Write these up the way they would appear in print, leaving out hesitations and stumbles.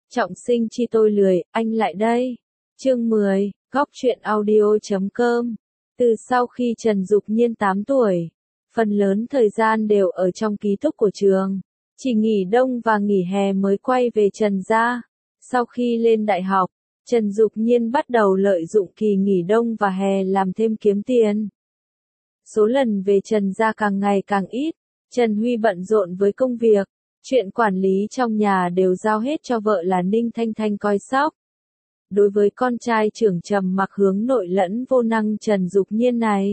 Trọng sinh chi tôi lười, anh lại đây. Chương 10, góc truyện audio.com. Từ sau khi Trần Dục Nhiên 8 tuổi, phần lớn thời gian đều ở trong ký túc của trường. Chỉ nghỉ đông và nghỉ hè mới quay về Trần gia. Sau khi lên đại học, Trần Dục Nhiên bắt đầu lợi dụng kỳ nghỉ đông và hè làm thêm kiếm tiền. Số lần về Trần gia càng ngày càng ít, Trần Huy bận rộn với công việc, chuyện quản lý trong nhà đều giao hết cho vợ là Ninh Thanh Thanh coi sóc. Đối với con trai trưởng trầm mặc hướng nội lẫn vô năng Trần Dục Nhiên này,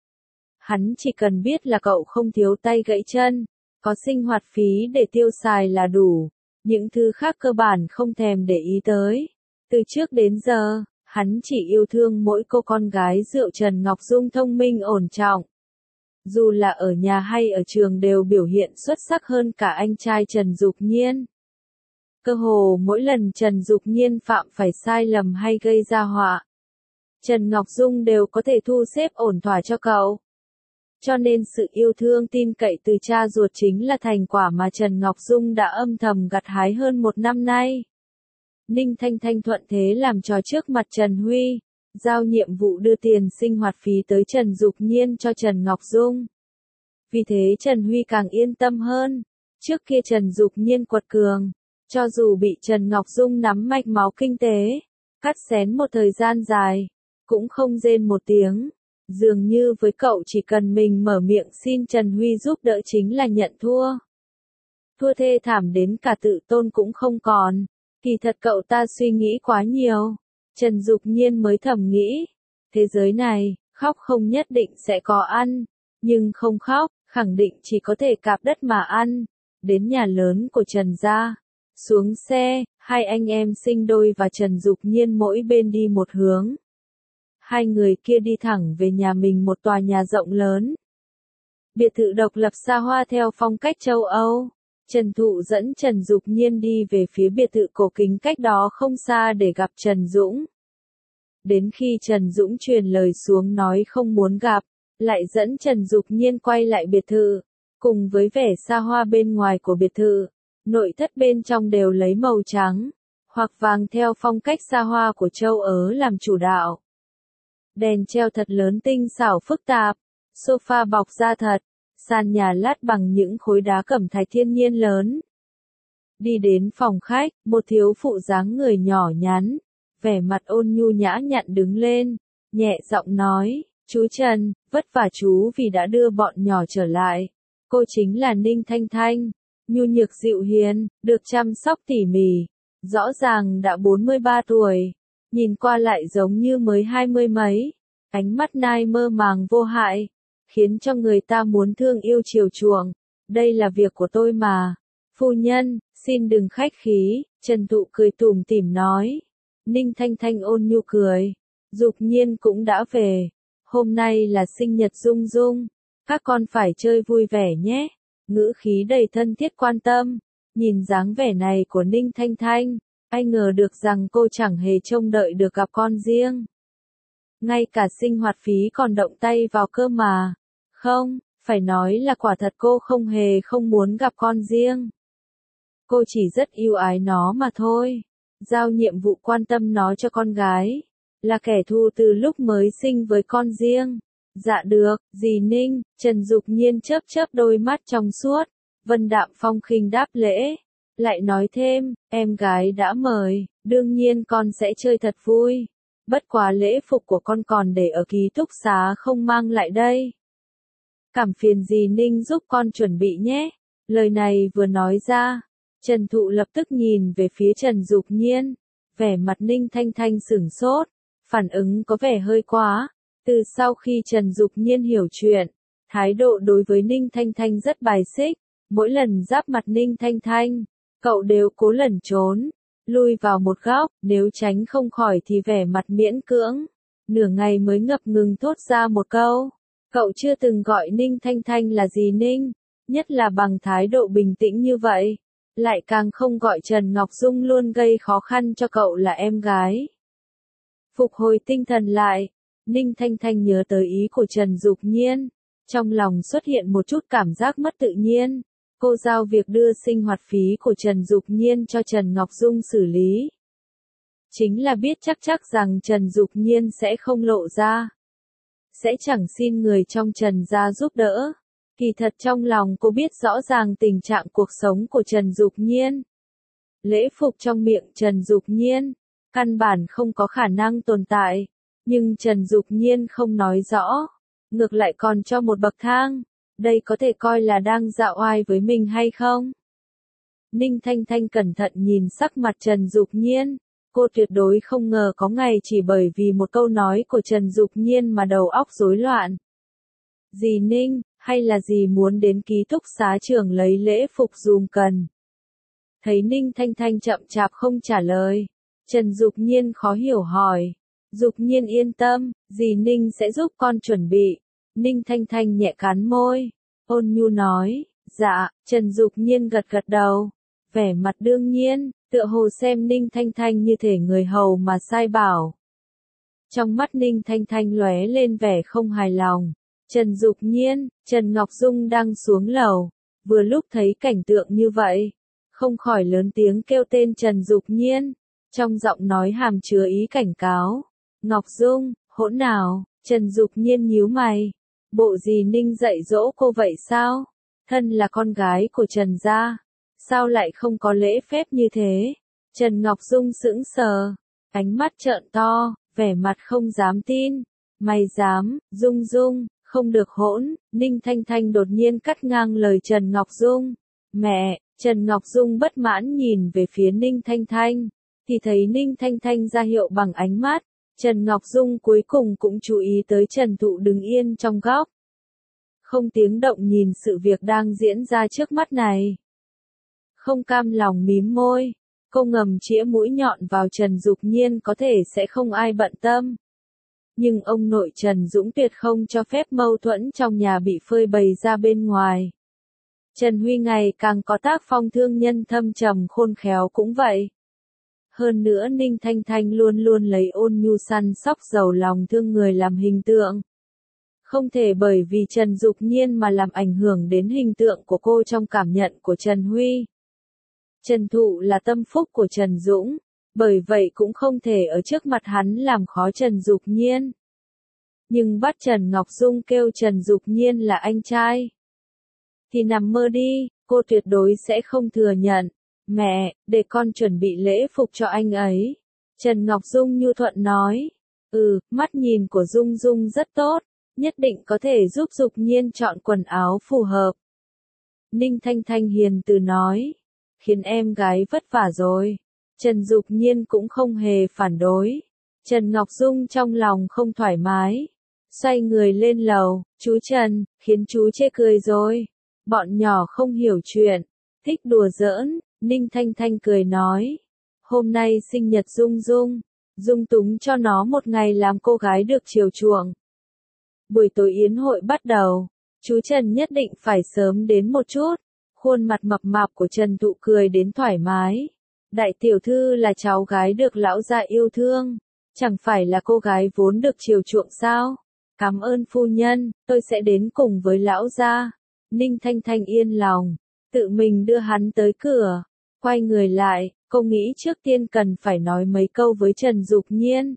hắn chỉ cần biết là cậu không thiếu tay gãy chân, có sinh hoạt phí để tiêu xài là đủ, những thứ khác cơ bản không thèm để ý tới. Từ trước đến giờ, hắn chỉ yêu thương mỗi cô con gái rượu Trần Ngọc Dung thông minh ổn trọng. Dù là ở nhà hay ở trường đều biểu hiện xuất sắc hơn cả anh trai Trần Dục Nhiên. Cơ hồ mỗi lần Trần Dục Nhiên phạm phải sai lầm hay gây ra họa, Trần Ngọc Dung đều có thể thu xếp ổn thỏa cho cậu. Cho nên sự yêu thương tin cậy từ cha ruột chính là thành quả mà Trần Ngọc Dung đã âm thầm gặt hái hơn 1 năm nay. Ninh Thanh Thanh thuận thế làm trò trước mặt Trần Huy, giao nhiệm vụ đưa tiền sinh hoạt phí tới Trần Dục Nhiên cho Trần Ngọc Dung. Vì thế Trần Huy càng yên tâm hơn. Trước kia Trần Dục Nhiên quật cường, cho dù bị Trần Ngọc Dung nắm mạch máu kinh tế, cắt xén một thời gian dài, cũng không rên một tiếng. Dường như với cậu chỉ cần mình mở miệng xin Trần Huy giúp đỡ chính là nhận thua. Thua thê thảm đến cả tự tôn cũng không còn. Kỳ thật cậu ta suy nghĩ quá nhiều. Trần Dục Nhiên mới thầm nghĩ, thế giới này, khóc không nhất định sẽ có ăn, nhưng không khóc, khẳng định chỉ có thể cạp đất mà ăn. Đến nhà lớn của Trần gia, xuống xe, hai anh em sinh đôi và Trần Dục Nhiên mỗi bên đi một hướng. Hai người kia đi thẳng về nhà mình, một tòa nhà rộng lớn. Biệt thự độc lập xa hoa theo phong cách châu Âu. Trần Thụ dẫn Trần Dục Nhiên đi về phía biệt thự cổ kính cách đó không xa để gặp Trần Dũng. Đến khi Trần Dũng truyền lời xuống nói không muốn gặp, lại dẫn Trần Dục Nhiên quay lại biệt thự. Cùng với vẻ xa hoa bên ngoài của biệt thự, nội thất bên trong đều lấy màu trắng hoặc vàng theo phong cách xa hoa của châu Ớ làm chủ đạo. Đèn treo thật lớn tinh xảo phức tạp, sofa bọc da thật, sàn nhà lát bằng những khối đá cẩm thạch thiên nhiên lớn. Đi đến phòng khách, một thiếu phụ dáng người nhỏ nhắn, vẻ mặt ôn nhu nhã nhặn đứng lên, nhẹ giọng nói, chú Trần, vất vả chú vì đã đưa bọn nhỏ trở lại. Cô chính là Ninh Thanh Thanh, nhu nhược dịu hiền, được chăm sóc tỉ mỉ, rõ ràng đã 43 tuổi, nhìn qua lại giống như mới 20 mấy, ánh mắt nai mơ màng vô hại, khiến cho người ta muốn thương yêu chiều chuộng. Đây là việc của tôi mà. Phu nhân, xin đừng khách khí, Trần Thụ cười tủm tỉm nói. Ninh Thanh Thanh ôn nhu cười. Dục Nhiên cũng đã về. Hôm nay là sinh nhật Dung Dung. Các con phải chơi vui vẻ nhé. Ngữ khí đầy thân thiết quan tâm. Nhìn dáng vẻ này của Ninh Thanh Thanh, ai ngờ được rằng cô chẳng hề trông đợi được gặp con riêng. Ngay cả sinh hoạt phí còn động tay vào cơ mà. Không, phải nói là quả thật cô không hề không muốn gặp con riêng. Cô chỉ rất yêu ái nó mà thôi. Giao nhiệm vụ quan tâm nó cho con gái. Là kẻ thù từ lúc mới sinh với con riêng. Dạ được, dì Ninh. Trần Dục Nhiên chớp chớp đôi mắt trong suốt. Vân đạm phong khinh đáp lễ. Lại nói thêm, em gái đã mời, đương nhiên con sẽ chơi thật vui. Bất quá lễ phục của con còn để ở ký túc xá không mang lại đây. Cảm phiền dì Ninh giúp con chuẩn bị nhé. Lời này vừa nói ra, Trần Thụ lập tức nhìn về phía Trần Dục Nhiên. Vẻ mặt Ninh Thanh Thanh sửng sốt, phản ứng có vẻ hơi quá. Từ sau khi Trần Dục Nhiên hiểu chuyện, thái độ đối với Ninh Thanh Thanh rất bài xích. Mỗi lần giáp mặt Ninh Thanh Thanh, cậu đều cố lẩn trốn, lui vào một góc, nếu tránh không khỏi thì vẻ mặt miễn cưỡng. Nửa ngày mới ngập ngừng thốt ra một câu. Cậu chưa từng gọi Ninh Thanh Thanh là dì Ninh, nhất là bằng thái độ bình tĩnh như vậy. Lại càng không gọi Trần Ngọc Dung luôn gây khó khăn cho cậu là em gái. Phục hồi tinh thần lại, Ninh Thanh Thanh nhớ tới ý của Trần Dục Nhiên. Trong lòng xuất hiện một chút cảm giác mất tự nhiên. cô giao việc đưa sinh hoạt phí của Trần Dục Nhiên cho Trần Ngọc Dung xử lý. Chính là biết chắc rằng Trần Dục Nhiên sẽ không lộ ra. Sẽ chẳng xin người trong Trần gia giúp đỡ. Kỳ thật trong lòng cô biết rõ ràng tình trạng cuộc sống của Trần Dục Nhiên. Lễ phục trong miệng Trần Dục Nhiên, căn bản không có khả năng tồn tại. Nhưng Trần Dục Nhiên không nói rõ. Ngược lại còn cho một bậc thang. Đây có thể coi là đang dạo oai với mình hay không? Ninh Thanh Thanh cẩn thận nhìn sắc mặt Trần Dục Nhiên. Cô tuyệt đối không ngờ có ngày chỉ bởi vì một câu nói của Trần Dục Nhiên mà đầu óc rối loạn. Dì Ninh, hay là dì muốn đến ký túc xá trường lấy lễ phục dùm cần? Thấy Ninh Thanh Thanh chậm chạp không trả lời. Trần Dục Nhiên khó hiểu hỏi. Dục Nhiên yên tâm, dì Ninh sẽ giúp con chuẩn bị. Ninh Thanh Thanh nhẹ cắn môi. Ôn nhu nói, dạ, Trần Dục Nhiên gật gật đầu. Vẻ mặt đương nhiên, tựa hồ xem Ninh Thanh Thanh như thể người hầu mà sai bảo. Trong mắt Ninh Thanh Thanh lóe lên vẻ không hài lòng. Trần Dục Nhiên, Trần Ngọc Dung đang xuống lầu. Vừa lúc thấy cảnh tượng như vậy. Không khỏi lớn tiếng kêu tên Trần Dục Nhiên. Trong giọng nói hàm chứa ý cảnh cáo. Ngọc Dung, hỗn nào, Trần Dục Nhiên nhíu mày. Bộ gì Ninh dạy dỗ cô vậy sao? Thân là con gái của Trần gia. Sao lại không có lễ phép như thế? Trần Ngọc Dung sững sờ. Ánh mắt trợn to, vẻ mặt không dám tin. Mày dám, Dung Dung, không được hỗn. Ninh Thanh Thanh đột nhiên cắt ngang lời Trần Ngọc Dung. Mẹ, Trần Ngọc Dung bất mãn nhìn về phía Ninh Thanh Thanh. Thì thấy Ninh Thanh Thanh ra hiệu bằng ánh mắt. Trần Ngọc Dung cuối cùng cũng chú ý tới Trần Thụ đứng yên trong góc. Không tiếng động nhìn sự việc đang diễn ra trước mắt này. Không cam lòng mím môi. Cô ngầm chĩa mũi nhọn vào Trần Dục Nhiên có thể sẽ không ai bận tâm. Nhưng ông nội Trần Dũng tuyệt không cho phép mâu thuẫn trong nhà bị phơi bày ra bên ngoài. Trần Huy ngày càng có tác phong thương nhân thâm trầm khôn khéo cũng vậy. Hơn nữa Ninh Thanh Thanh luôn luôn lấy ôn nhu săn sóc giàu lòng thương người làm hình tượng. Không thể bởi vì Trần Dục Nhiên mà làm ảnh hưởng đến hình tượng của cô trong cảm nhận của Trần Huy. Trần Thụ là tâm phúc của Trần Dũng, bởi vậy cũng không thể ở trước mặt hắn làm khó Trần Dục Nhiên. Nhưng bắt Trần Ngọc Dung kêu Trần Dục Nhiên là anh trai. Thì nằm mơ đi, cô tuyệt đối sẽ không thừa nhận. Mẹ, để con chuẩn bị lễ phục cho anh ấy. Trần Ngọc Dung nhu thuận nói. Mắt nhìn của Dung Dung rất tốt, nhất định có thể giúp Dục Nhiên chọn quần áo phù hợp. Ninh Thanh Thanh hiền từ nói. Khiến em gái vất vả rồi. Trần Dục Nhiên cũng không hề phản đối. Trần Ngọc Dung trong lòng không thoải mái. Xoay người lên lầu, chú Trần, khiến chú chê cười rồi. Bọn nhỏ không hiểu chuyện, thích đùa giỡn. Ninh Thanh Thanh cười nói. Hôm nay sinh nhật Dung Dung. Dung túng cho nó một ngày làm cô gái được chiều chuộng. Buổi tối yến hội bắt đầu. Chú Trần nhất định phải sớm đến một chút. Khuôn mặt mập mạp của Trần Thụ cười đến thoải mái. Đại tiểu thư là cháu gái được lão gia yêu thương. Chẳng phải là cô gái vốn được chiều chuộng sao? Cảm ơn phu nhân, tôi sẽ đến cùng với lão gia. Ninh Thanh Thanh yên lòng. Tự mình đưa hắn tới cửa. Quay người lại, cô nghĩ trước tiên cần phải nói mấy câu với Trần Dục Nhiên.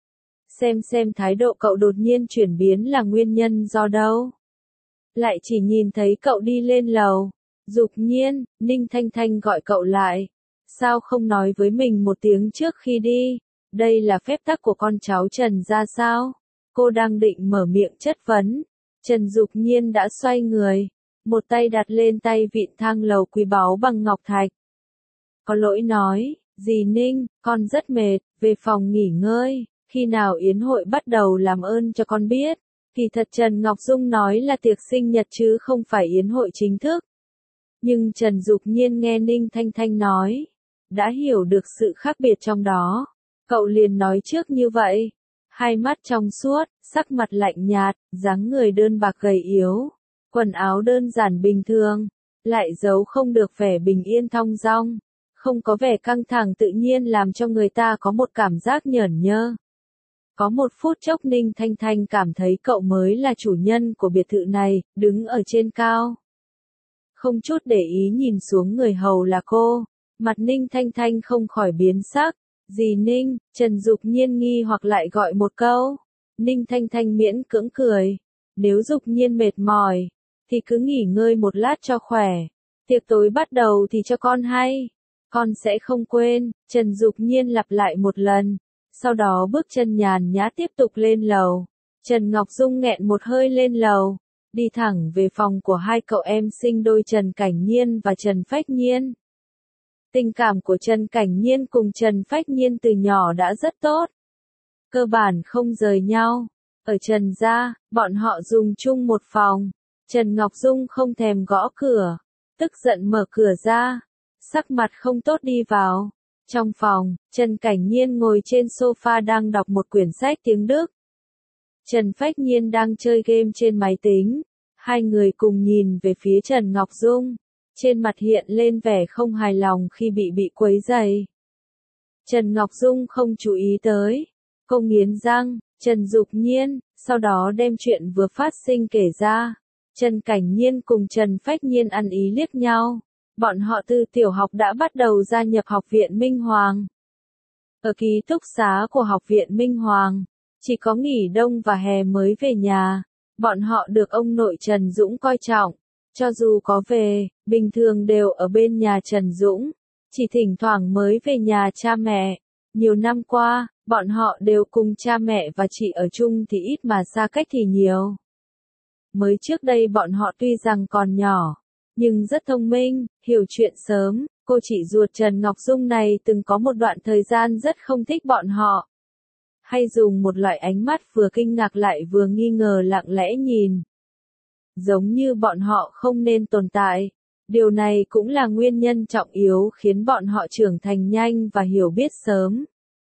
Xem thái độ cậu đột nhiên chuyển biến là nguyên nhân do đâu. Lại chỉ nhìn thấy cậu đi lên lầu. Dục Nhiên, Ninh Thanh Thanh gọi cậu lại. Sao không nói với mình một tiếng trước khi đi? Đây là phép tắc của con cháu Trần ra sao? Cô đang định mở miệng chất vấn. Trần Dục Nhiên đã xoay người. Một tay đặt lên tay vịn thang lầu quý báu bằng ngọc thạch. Có lỗi nói, dì Ninh, con rất mệt, về phòng nghỉ ngơi. Khi nào yến hội bắt đầu làm ơn cho con biết. Kỳ thật Trần Ngọc Dung nói là tiệc sinh nhật chứ không phải yến hội chính thức. Nhưng Trần Dục Nhiên nghe Ninh Thanh Thanh nói, đã hiểu được sự khác biệt trong đó. Cậu liền nói trước như vậy. Hai mắt trong suốt, sắc mặt lạnh nhạt, dáng người đơn bạc gầy yếu. Quần áo đơn giản bình thường, lại giấu không được vẻ bình yên thong dong. Không có vẻ căng thẳng tự nhiên làm cho người ta có một cảm giác nhởn nhơ. Có một phút chốc Ninh Thanh Thanh cảm thấy cậu mới là chủ nhân của biệt thự này, đứng ở trên cao. không chút để ý nhìn xuống người hầu là cô. Mặt Ninh Thanh Thanh không khỏi biến sắc. Dì Ninh, Trần Dục Nhiên nghi hoặc lại gọi một câu. Ninh Thanh Thanh miễn cưỡng cười. Nếu Dục Nhiên mệt mỏi, thì cứ nghỉ ngơi một lát cho khỏe. Tiệc tối bắt đầu thì cho con hay. Con sẽ không quên, Trần Dục Nhiên lặp lại một lần. Sau đó bước chân nhàn nhã tiếp tục lên lầu. Trần Ngọc Dung nghẹn một hơi lên lầu. Đi thẳng về phòng của hai cậu em sinh đôi Trần Cảnh Nhiên và Trần Phách Nhiên. Tình cảm của Trần Cảnh Nhiên cùng Trần Phách Nhiên từ nhỏ đã rất tốt. Cơ bản không rời nhau. Ở Trần gia, bọn họ dùng chung một phòng. Trần Ngọc Dung không thèm gõ cửa. Tức giận mở cửa ra. Sắc mặt không tốt đi vào. Trong phòng, Trần Cảnh Nhiên ngồi trên sofa đang đọc một quyển sách tiếng Đức. Trần Phách Nhiên đang chơi game trên máy tính. Hai người cùng nhìn về phía Trần Ngọc Dung. Trên mặt hiện lên vẻ không hài lòng khi bị quấy rầy. Trần Ngọc Dung không chú ý tới. Cô nghiến răng, Trần Dục Nhiên, sau đó đem chuyện vừa phát sinh kể ra. Trần Cảnh Nhiên cùng Trần Phách Nhiên ăn ý liếc nhau. Bọn họ từ tiểu học đã bắt đầu gia nhập học viện Minh Hoàng. Ở ký túc xá của học viện Minh Hoàng, chỉ có nghỉ đông và hè mới về nhà. Bọn họ được ông nội Trần Dũng coi trọng. Cho dù có về, bình thường đều ở bên nhà Trần Dũng. Chỉ thỉnh thoảng mới về nhà cha mẹ. Nhiều năm qua, bọn họ đều cùng cha mẹ và chị ở chung thì ít mà xa cách thì nhiều. Mới trước đây bọn họ tuy rằng còn nhỏ, nhưng rất thông minh, hiểu chuyện sớm. Cô chị ruột Trần Ngọc Dung này từng có một đoạn thời gian rất không thích bọn họ. Hay dùng một loại ánh mắt vừa kinh ngạc lại vừa nghi ngờ lặng lẽ nhìn. Giống như bọn họ không nên tồn tại. Điều này cũng là nguyên nhân trọng yếu khiến bọn họ trưởng thành nhanh và hiểu biết sớm.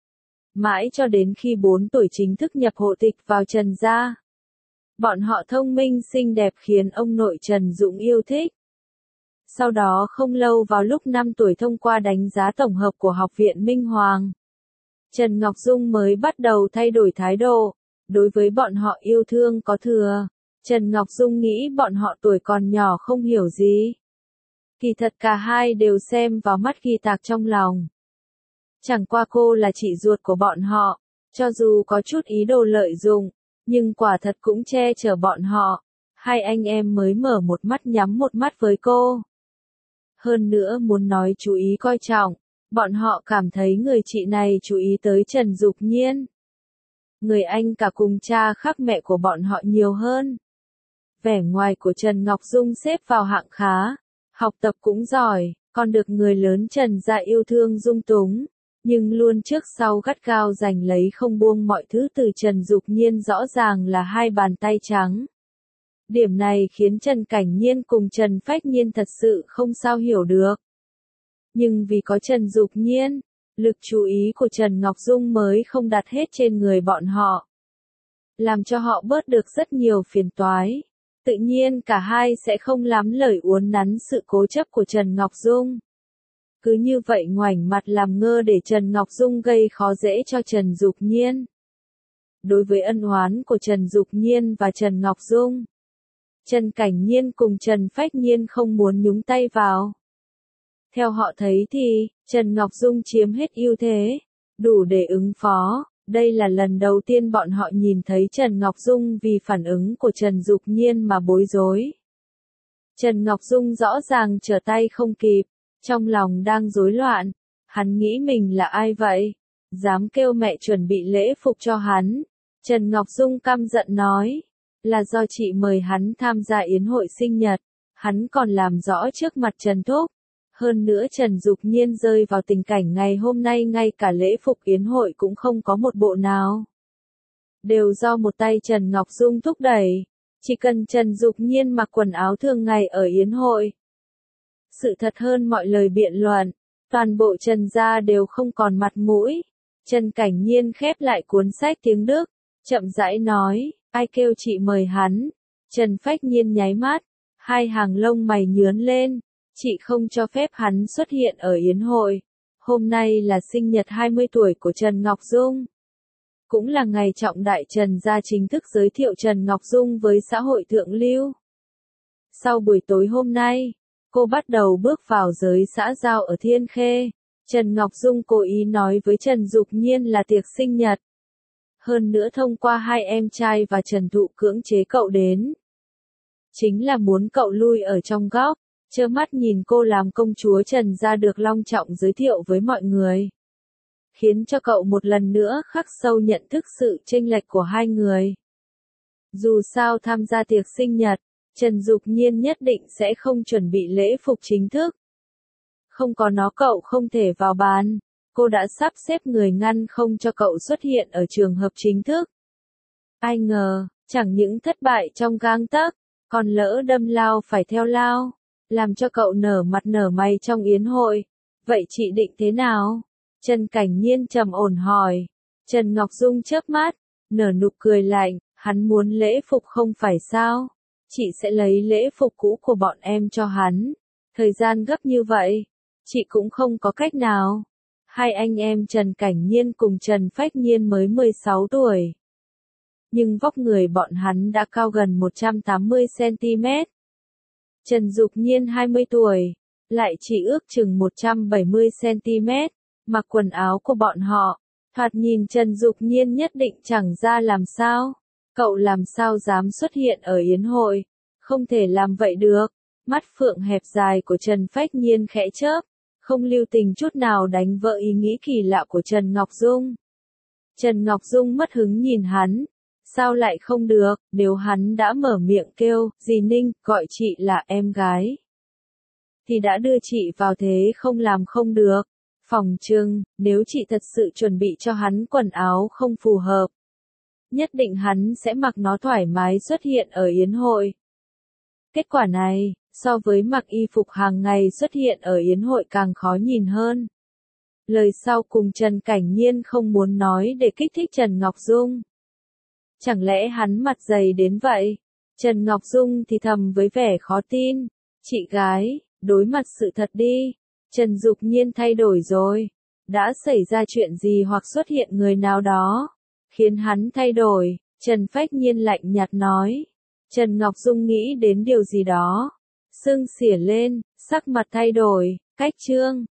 Mãi cho đến khi 4 tuổi chính thức nhập hộ tịch vào Trần gia. Bọn họ thông minh xinh đẹp khiến ông nội Trần Dũng yêu thích. Sau đó không lâu vào lúc 5 tuổi thông qua đánh giá tổng hợp của Học viện Minh Hoàng. Trần Ngọc Dung mới bắt đầu thay đổi thái độ. Đối với bọn họ yêu thương có thừa. Trần Ngọc Dung nghĩ bọn họ tuổi còn nhỏ không hiểu gì. Kỳ thật cả hai đều xem vào mắt ghi tạc trong lòng. Chẳng qua cô là chị ruột của bọn họ. Cho dù có chút ý đồ lợi dụng, nhưng quả thật cũng che chở bọn họ. Hai anh em mới mở một mắt nhắm một mắt với cô. Hơn nữa muốn nói chú ý coi trọng. Bọn họ cảm thấy người chị này chú ý tới Trần Dục Nhiên. Người anh cả cùng cha khác mẹ của bọn họ nhiều hơn. Vẻ ngoài của Trần Ngọc Dung xếp vào hạng khá. Học tập cũng giỏi, còn được người lớn Trần gia yêu thương dung túng. Nhưng luôn trước sau gắt gao giành lấy không buông mọi thứ từ Trần Dục Nhiên rõ ràng là hai bàn tay trắng. Điểm này khiến Trần Cảnh Nhiên cùng Trần Phách Nhiên thật sự không sao hiểu được. Nhưng vì có Trần Dục Nhiên, lực chú ý của Trần Ngọc Dung mới không đặt hết trên người bọn họ. Làm cho họ bớt được rất nhiều phiền toái. Tự nhiên cả hai sẽ không lắm lời uốn nắn sự cố chấp của Trần Ngọc Dung. Cứ như vậy ngoảnh mặt làm ngơ để Trần Ngọc Dung gây khó dễ cho Trần Dục Nhiên. Đối với ân oán của Trần Dục Nhiên và Trần Ngọc Dung, Trần Cảnh Nhiên cùng Trần Phách Nhiên không muốn nhúng tay vào. Theo họ thấy thì, Trần Ngọc Dung chiếm hết ưu thế, đủ để ứng phó. Đây là lần đầu tiên bọn họ nhìn thấy Trần Ngọc Dung vì phản ứng của Trần Dục Nhiên mà bối rối. Trần Ngọc Dung rõ ràng trở tay không kịp, trong lòng đang rối loạn. Hắn nghĩ mình là ai vậy? Dám kêu mẹ chuẩn bị lễ phục cho hắn. Trần Ngọc Dung căm giận nói, là do chị mời hắn tham gia yến hội sinh nhật. Hắn còn làm rõ trước mặt Trần Thúc. Hơn nữa Trần Dục Nhiên rơi vào tình cảnh ngày hôm nay ngay cả lễ phục yến hội cũng không có một bộ nào. Đều do một tay Trần Ngọc Dung thúc đẩy. Chỉ cần Trần Dục Nhiên mặc quần áo thường ngày ở yến hội. Sự thật hơn mọi lời biện luận, toàn bộ Trần gia đều không còn mặt mũi. Trần Cảnh Nhiên khép lại cuốn sách tiếng Đức, chậm rãi nói, ai kêu chị mời hắn. Trần Phách Nhiên nháy mắt, hai hàng lông mày nhướn lên. Chị không cho phép hắn xuất hiện ở yến hội. Hôm nay là sinh nhật 20 tuổi của Trần Ngọc Dung. Cũng là ngày trọng đại Trần gia chính thức giới thiệu Trần Ngọc Dung với xã hội thượng lưu. Sau buổi tối hôm nay, cô bắt đầu bước vào giới xã giao ở Thiên Khê. Trần Ngọc Dung cố ý nói với Trần Dục Nhiên là tiệc sinh nhật. Hơn nữa thông qua hai em trai và Trần Thụ cưỡng chế cậu đến. Chính là muốn cậu lui ở trong góc, trơ mắt nhìn cô làm công chúa Trần gia được long trọng giới thiệu với mọi người. Khiến cho cậu một lần nữa khắc sâu nhận thức sự chênh lệch của hai người. Dù sao tham gia tiệc sinh nhật, Trần Dục Nhiên nhất định sẽ không chuẩn bị lễ phục chính thức. Không có nó cậu không thể vào bàn, cô đã sắp xếp người ngăn không cho cậu xuất hiện ở trường hợp chính thức. Ai ngờ, chẳng những thất bại trong gang tấc, còn lỡ đâm lao phải theo lao, làm cho cậu nở mặt nở mày trong yến hội. Vậy chị định thế nào? Trần Cảnh Nhiên trầm ổn hỏi. Trần Ngọc Dung chớp mắt, nở nụ cười lạnh, hắn muốn lễ phục không phải sao? Chị sẽ lấy lễ phục cũ của bọn em cho hắn. Thời gian gấp như vậy, chị cũng không có cách nào. Hai anh em Trần Cảnh Nhiên cùng Trần Phách Nhiên mới 16 tuổi. Nhưng vóc người bọn hắn đã cao gần 180cm. Trần Dục Nhiên 20 tuổi, lại chỉ ước chừng 170cm, mặc quần áo của bọn họ, thoạt nhìn Trần Dục Nhiên nhất định chẳng ra làm sao. Cậu làm sao dám xuất hiện ở yến hội, không thể làm vậy được. Mắt phượng hẹp dài của Trần Phách Nhiên khẽ chớp, không lưu tình chút nào đánh vỡ ý nghĩ kỳ lạ của Trần Ngọc Dung. Trần Ngọc Dung mất hứng nhìn hắn. Sao lại không được, nếu hắn đã mở miệng kêu, dì Ninh, gọi chị là em gái. Thì đã đưa chị vào thế không làm không được. Phòng trưng, nếu chị thật sự chuẩn bị cho hắn quần áo không phù hợp. Nhất định hắn sẽ mặc nó thoải mái xuất hiện ở yến hội. Kết quả này, so với mặc y phục hàng ngày xuất hiện ở yến hội càng khó nhìn hơn. Lời sau cùng Trần Cảnh Nhiên không muốn nói để kích thích Trần Ngọc Dung. Chẳng lẽ hắn mặt dày đến vậy? Trần Ngọc Dung thì thầm với vẻ khó tin. Chị gái, đối mặt sự thật đi. Trần Dục Nhiên thay đổi rồi. Đã xảy ra chuyện gì hoặc xuất hiện người nào đó, khiến hắn thay đổi? Trần Phách Nhiên lạnh nhạt nói. Trần Ngọc Dung nghĩ đến điều gì đó. Sưng xỉa lên, sắc mặt thay đổi. Cách trương.